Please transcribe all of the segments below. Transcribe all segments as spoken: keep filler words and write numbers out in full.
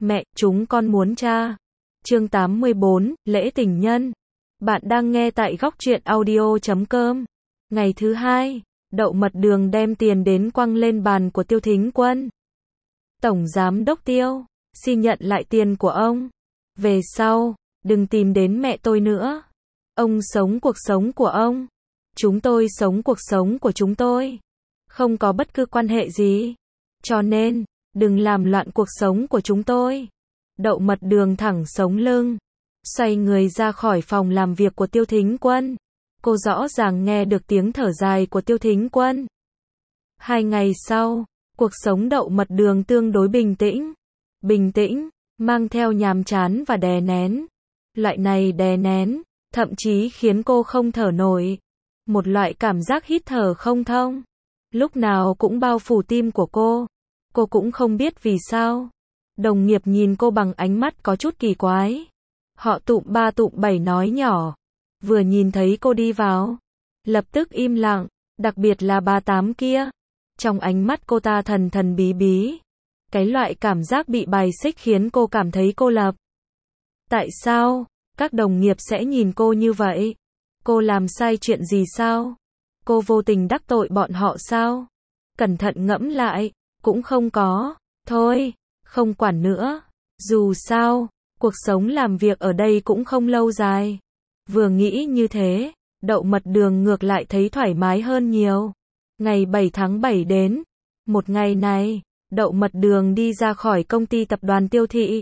Mẹ, chúng con muốn cha. Chương tám mươi bốn, lễ tình nhân. Bạn đang nghe tại góc truyện audio chấm com. Ngày thứ hai, Đậu Mật Đường đem tiền đến quăng lên bàn của Tiêu Thính Quân. Tổng Giám Đốc Tiêu, xin nhận lại tiền của ông. Về sau, đừng tìm đến mẹ tôi nữa. Ông sống cuộc sống của ông. Chúng tôi sống cuộc sống của chúng tôi. Không có bất cứ quan hệ gì. Cho nên, đừng làm loạn cuộc sống của chúng tôi. Đậu Mật Đường thẳng sống lưng, xoay người ra khỏi phòng làm việc của Tiêu Thính Quân. Cô rõ ràng nghe được tiếng thở dài của Tiêu Thính Quân. Hai ngày sau, cuộc sống Đậu Mật Đường tương đối bình tĩnh. Bình tĩnh, mang theo nhàm chán và đè nén. Loại này đè nén, thậm chí khiến cô không thở nổi. Một loại cảm giác hít thở không thông, lúc nào cũng bao phủ tim của cô. Cô cũng không biết vì sao. Đồng nghiệp nhìn cô bằng ánh mắt có chút kỳ quái. Họ tụm ba tụm bảy nói nhỏ. Vừa nhìn thấy cô đi vào, lập tức im lặng, đặc biệt là bà Tám kia. Trong ánh mắt cô ta thần thần bí bí. Cái loại cảm giác bị bài xích khiến cô cảm thấy cô lập. Tại sao các đồng nghiệp sẽ nhìn cô như vậy? Cô làm sai chuyện gì sao? Cô vô tình đắc tội bọn họ sao? Cẩn thận ngẫm lại, cũng không có. Thôi, không quản nữa. Dù sao, cuộc sống làm việc ở đây cũng không lâu dài. Vừa nghĩ như thế, Đậu Mật Đường ngược lại thấy thoải mái hơn nhiều. Ngày bảy tháng bảy đến. Một ngày này, Đậu Mật Đường đi ra khỏi công ty tập đoàn Tiêu Thị.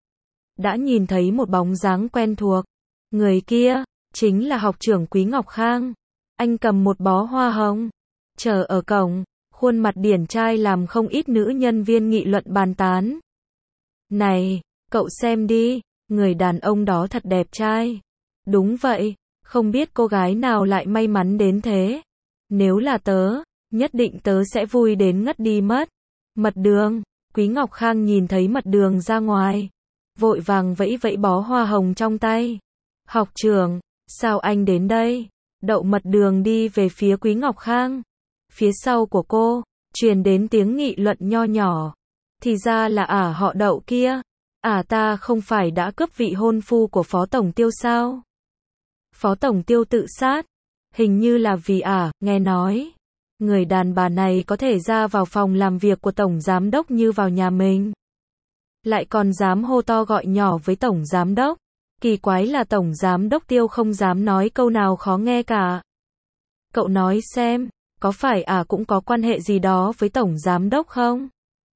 Đã nhìn thấy một bóng dáng quen thuộc. Người kia, chính là học trưởng Quý Ngọc Khang. Anh cầm một bó hoa hồng, chờ ở cổng, khuôn mặt điển trai làm không ít nữ nhân viên nghị luận bàn tán. Này, cậu xem đi, người đàn ông đó thật đẹp trai. Đúng vậy, không biết cô gái nào lại may mắn đến thế. Nếu là tớ, nhất định tớ sẽ vui đến ngất đi mất. Mật Đường, Quý Ngọc Khang nhìn thấy Mật Đường ra ngoài, vội vàng vẫy vẫy bó hoa hồng trong tay. Học trưởng, sao anh đến đây? Đậu Mật Đường đi về phía Quý Ngọc Khang. Phía sau của cô, truyền đến tiếng nghị luận nho nhỏ. Thì ra là ả họ Đậu kia. Ả ta không phải đã cướp vị hôn phu của Phó Tổng Tiêu sao? Phó Tổng Tiêu tự sát. Hình như là vì ả, nghe nói. Người đàn bà này có thể ra vào phòng làm việc của Tổng Giám Đốc như vào nhà mình. Lại còn dám hô to gọi nhỏ với Tổng Giám Đốc. Kỳ quái là Tổng Giám Đốc Tiêu không dám nói câu nào khó nghe cả. Cậu nói xem, có phải ả à cũng có quan hệ gì đó với Tổng Giám Đốc không?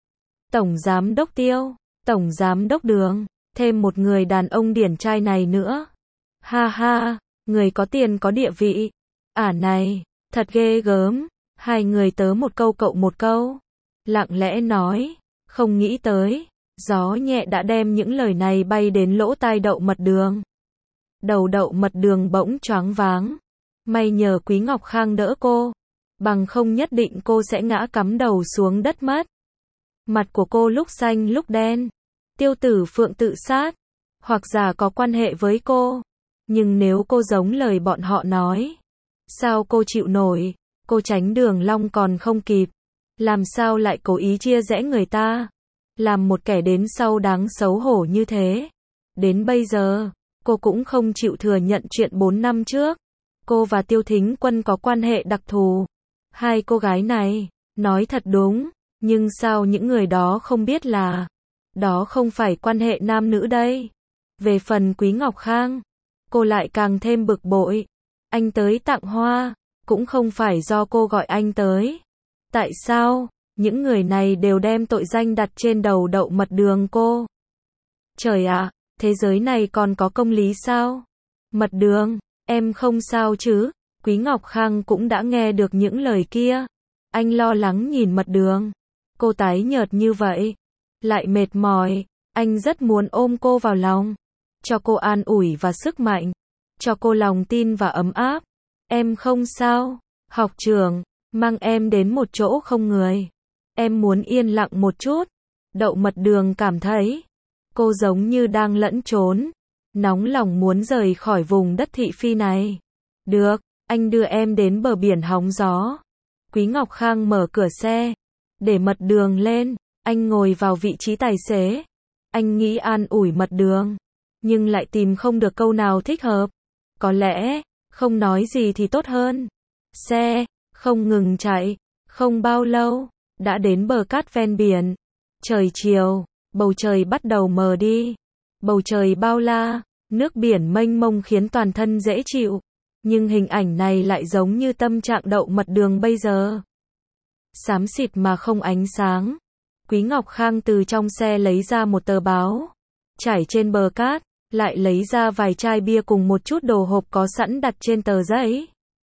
Tổng Giám Đốc Tiêu, Tổng Giám Đốc Đường, thêm một người đàn ông điển trai này nữa. Ha ha, người có tiền có địa vị. Ả à này, thật ghê gớm. Hai người tớ một câu cậu một câu. Lặng lẽ nói, không nghĩ tới. Gió nhẹ đã đem những lời này bay đến lỗ tai Đậu Mật Đường. Đầu Đậu Mật Đường bỗng choáng váng. May nhờ Quý Ngọc Khang đỡ cô. Bằng không nhất định cô sẽ ngã cắm đầu xuống đất mất. Mặt của cô lúc xanh lúc đen. Tiêu Tử Phượng tự sát. Hoặc giả có quan hệ với cô. Nhưng nếu cô giống lời bọn họ nói, sao cô chịu nổi? Cô tránh Đường Long còn không kịp. Làm sao lại cố ý chia rẽ người ta? Làm một kẻ đến sau đáng xấu hổ như thế. Đến bây giờ, cô cũng không chịu thừa nhận chuyện bốn năm trước. Cô và Tiêu Thính Quân có quan hệ đặc thù. Hai cô gái này, nói thật đúng, nhưng sao những người đó không biết là đó không phải quan hệ nam nữ đây. Về phần Quý Ngọc Khang, cô lại càng thêm bực bội. Anh tới tặng hoa, cũng không phải do cô gọi anh tới. Tại sao? Những người này đều đem tội danh đặt trên đầu Đậu Mật Đường cô. Trời ạ, à, thế giới này còn có công lý sao? Mật Đường, em không sao chứ? Quý Ngọc Khang cũng đã nghe được những lời kia. Anh lo lắng nhìn Mật Đường. Cô tái nhợt như vậy, lại mệt mỏi. Anh rất muốn ôm cô vào lòng, cho cô an ủi và sức mạnh, cho cô lòng tin và ấm áp. Em không sao, học trưởng, mang em đến một chỗ không người. Em muốn yên lặng một chút. Đậu Mật Đường cảm thấy cô giống như đang lẫn trốn, nóng lòng muốn rời khỏi vùng đất thị phi này. Được, anh đưa em đến bờ biển hóng gió. Quý Ngọc Khang mở cửa xe, để Mật Đường lên, anh ngồi vào vị trí tài xế. Anh nghĩ an ủi Mật Đường, nhưng lại tìm không được câu nào thích hợp. Có lẽ, không nói gì thì tốt hơn. Xe, không ngừng chạy, không bao lâu, đã đến bờ cát ven biển. Trời chiều, bầu trời bắt đầu mờ đi. Bầu trời bao la, nước biển mênh mông khiến toàn thân dễ chịu. Nhưng hình ảnh này lại giống như tâm trạng Đậu Mật Đường bây giờ. Xám xịt mà không ánh sáng. Quý Ngọc Khang từ trong xe lấy ra một tờ báo. Trải trên bờ cát, lại lấy ra vài chai bia cùng một chút đồ hộp có sẵn đặt trên tờ giấy.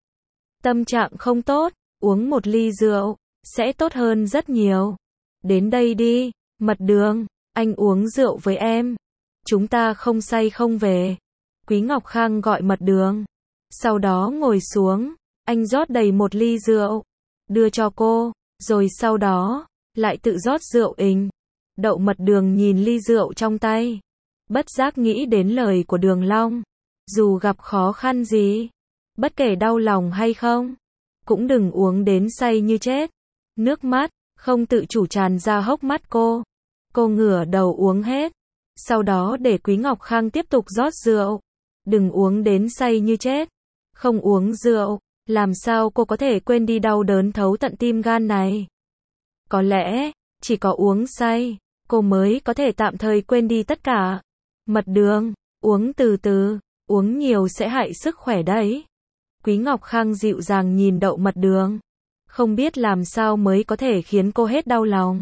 Tâm trạng không tốt, uống một ly rượu, sẽ tốt hơn rất nhiều. Đến đây đi, Mật Đường, anh uống rượu với em. Chúng ta không say không về. Quý Ngọc Khang gọi Mật Đường. Sau đó ngồi xuống, anh rót đầy một ly rượu, đưa cho cô, rồi sau đó, lại tự rót rượu ình. Đậu Mật Đường nhìn ly rượu trong tay, bất giác nghĩ đến lời của Đường Long. Dù gặp khó khăn gì, bất kể đau lòng hay không, cũng đừng uống đến say như chết. Nước mắt, không tự chủ tràn ra hốc mắt cô. Cô ngửa đầu uống hết, sau đó để Quý Ngọc Khang tiếp tục rót rượu. Đừng uống đến say như chết. Không uống rượu, làm sao cô có thể quên đi đau đớn thấu tận tim gan này? Có lẽ, chỉ có uống say, cô mới có thể tạm thời quên đi tất cả. Mật Đường, uống từ từ, uống nhiều sẽ hại sức khỏe đấy. Quý Ngọc Khang dịu dàng nhìn Đậu Mật Đường, không biết làm sao mới có thể khiến cô hết đau lòng.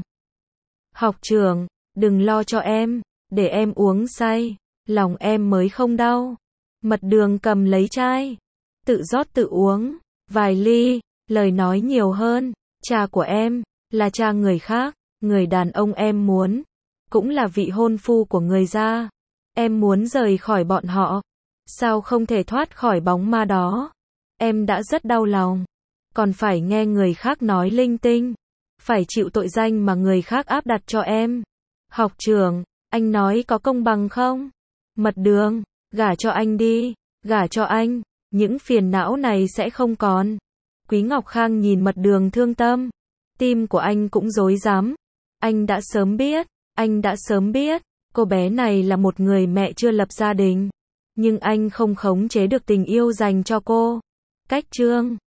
Học trưởng, đừng lo cho em, để em uống say, lòng em mới không đau. Mật Đường cầm lấy chai, tự rót tự uống, vài ly, lời nói nhiều hơn. Cha của em, là cha người khác, người đàn ông em muốn, cũng là vị hôn phu của người gia. Em muốn rời khỏi bọn họ, sao không thể thoát khỏi bóng ma đó? Em đã rất đau lòng, còn phải nghe người khác nói linh tinh, phải chịu tội danh mà người khác áp đặt cho em. Học trưởng, anh nói có công bằng không? Mật Đường, gả cho anh đi, gả cho anh, những phiền não này sẽ không còn. Quý Ngọc Khang nhìn Mật Đường thương tâm, tim của anh cũng rối rắm. Anh đã sớm biết, anh đã sớm biết, cô bé này là một người mẹ chưa lập gia đình, nhưng anh không khống chế được tình yêu dành cho cô. Cách chương